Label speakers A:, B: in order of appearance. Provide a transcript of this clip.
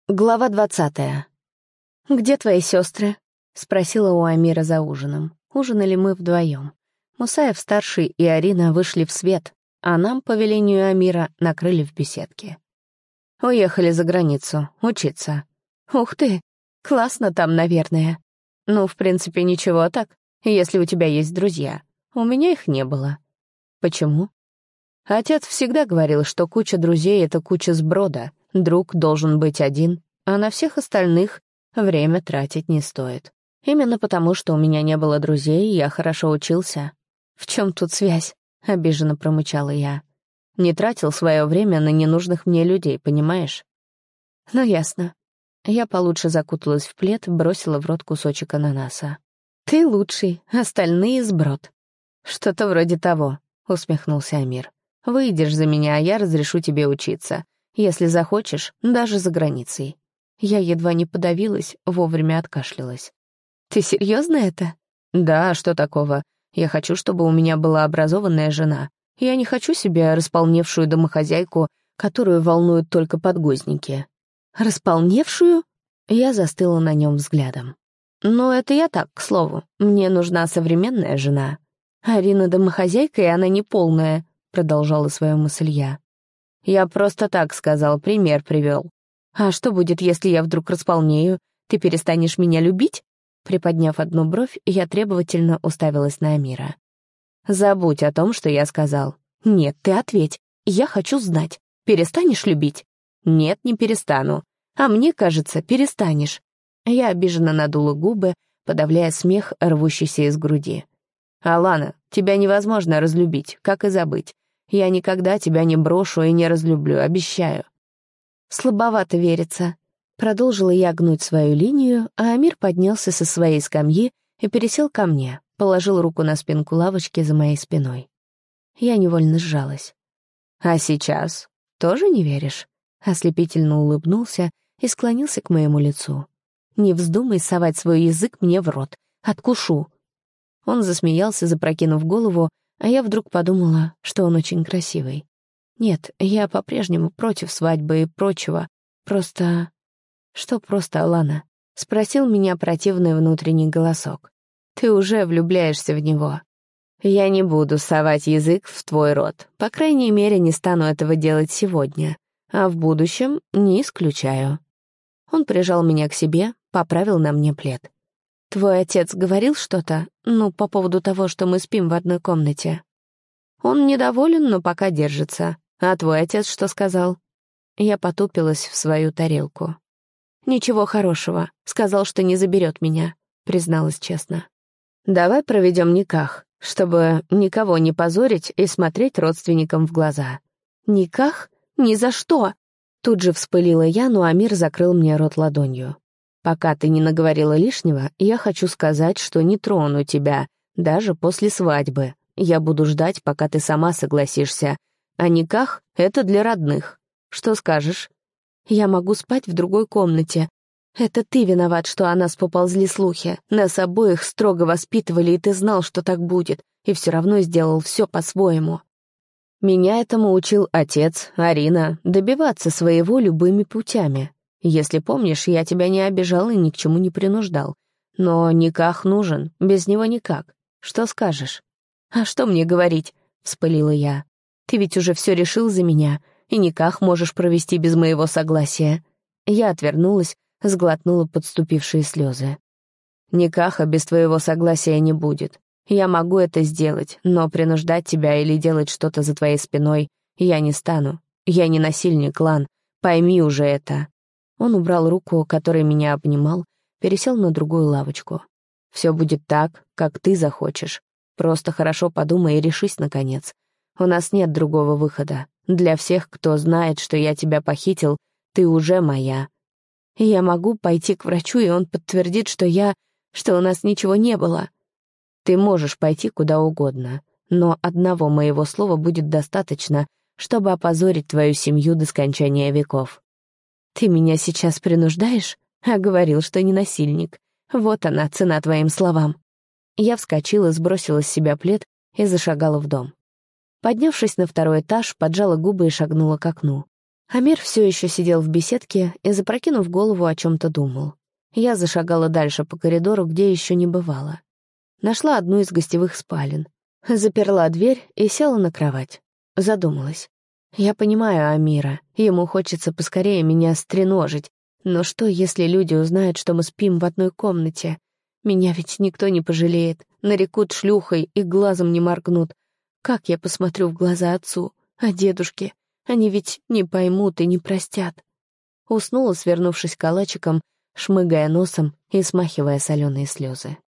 A: Глава 20. «Где твои сестры?» — спросила у Амира за ужином. Ужинали мы вдвоем. Мусаев-старший и Арина вышли в свет, а нам, по велению Амира, накрыли в беседке. «Уехали за границу, учиться». «Ух ты, классно там, наверное». «Ну, в принципе, ничего так, если у тебя есть друзья. У меня их не было». «Почему?» Отец всегда говорил, что куча друзей — это куча сброда, друг должен быть один, а на всех остальных время тратить не стоит. Именно потому, что у меня не было друзей, я хорошо учился. «В чем тут связь?» — обиженно промычала я. «Не тратил свое время на ненужных мне людей, понимаешь?» «Ну, ясно». Я получше закуталась в плед, бросила в рот кусочек ананаса. «Ты лучший, остальные — сброд». «Что-то вроде того», — усмехнулся Амир. «Выйдешь за меня, а я разрешу тебе учиться. Если захочешь, даже за границей». Я едва не подавилась, вовремя откашлялась. «Ты серьезно это?» «Да, что такого? Я хочу, чтобы у меня была образованная жена. Я не хочу себе располневшую домохозяйку, которую волнуют только подгузники». «Располневшую?» Я застыла на нем взглядом. «Ну, это я так, к слову. Мне нужна современная жена». «Арина домохозяйка, и она не полная», — продолжала свою мысль я. «Я просто так сказал, пример привел». «А что будет, если я вдруг располнею? Ты перестанешь меня любить?» Приподняв одну бровь, я требовательно уставилась на Амира. «Забудь о том, что я сказал». «Нет, ты ответь. Я хочу знать. Перестанешь любить?» «Нет, не перестану. А мне кажется, перестанешь». Я обиженно надула губы, подавляя смех, рвущийся из груди. «Алана, тебя невозможно разлюбить, как и забыть. Я никогда тебя не брошу и не разлюблю, обещаю». «Слабовато верится». Продолжила я гнуть свою линию, а Амир поднялся со своей скамьи и пересел ко мне, положил руку на спинку лавочки за моей спиной. Я невольно сжалась. «А сейчас? Тоже не веришь?» Ослепительно улыбнулся и склонился к моему лицу. «Не вздумай совать свой язык мне в рот. Откушу». Он засмеялся, запрокинув голову, а я вдруг подумала, что он очень красивый. Нет, я по-прежнему против свадьбы и прочего. Просто... «Что просто, Алана?» — спросил меня противный внутренний голосок. «Ты уже влюбляешься в него». «Я не буду совать язык в твой рот. По крайней мере, не стану этого делать сегодня. А в будущем не исключаю». Он прижал меня к себе, поправил на мне плед. «Твой отец говорил что-то? Ну, по поводу того, что мы спим в одной комнате?» «Он недоволен, но пока держится. А твой отец что сказал?» Я потупилась в свою тарелку. «Ничего хорошего. Сказал, что не заберет меня», — призналась честно. «Давай проведем никах, чтобы никого не позорить и смотреть родственникам в глаза». «Никах? Ни за что!» Тут же вспылила я, но Амир закрыл мне рот ладонью. «Пока ты не наговорила лишнего, я хочу сказать, что не трону тебя, даже после свадьбы. Я буду ждать, пока ты сама согласишься. А никах — это для родных. Что скажешь?» «Я могу спать в другой комнате. Это ты виноват, что о нас поползли слухи. Нас обоих строго воспитывали, и ты знал, что так будет, и все равно сделал все по-своему». «Меня этому учил отец, Арина, добиваться своего любыми путями. Если помнишь, я тебя не обижал и ни к чему не принуждал. Но никах нужен, без него никак. Что скажешь?» «А что мне говорить?» — вспылила я. «Ты ведь уже все решил за меня, и никах можешь провести без моего согласия». Я отвернулась, сглотнула подступившие слезы. «Никаха без твоего согласия не будет. Я могу это сделать, но принуждать тебя или делать что-то за твоей спиной я не стану. Я не насильник, Лан, пойми уже это». Он убрал руку, которой меня обнимал, пересел на другую лавочку. «Все будет так, как ты захочешь. Просто хорошо подумай и решись, наконец. У нас нет другого выхода. Для всех, кто знает, что я тебя похитил, ты уже моя. И я могу пойти к врачу, и он подтвердит, что у нас ничего не было. Ты можешь пойти куда угодно, но одного моего слова будет достаточно, чтобы опозорить твою семью до скончания веков». «Ты меня сейчас принуждаешь?» А говорил, что не насильник. Вот она, цена твоим словам. Я вскочила, сбросила с себя плед и зашагала в дом. Поднявшись на второй этаж, поджала губы и шагнула к окну. Амир все еще сидел в беседке и, запрокинув голову, о чем-то думал. Я зашагала дальше по коридору, где еще не бывала. Нашла одну из гостевых спален. Заперла дверь и села на кровать. Задумалась. Я понимаю Амира, ему хочется поскорее меня стреножить, но что, если люди узнают, что мы спим в одной комнате? Меня ведь никто не пожалеет, нарекут шлюхой и глазом не моргнут. Как я посмотрю в глаза отцу, а дедушке? Они ведь не поймут и не простят. Уснула, свернувшись калачиком, шмыгая носом и смахивая соленые слезы.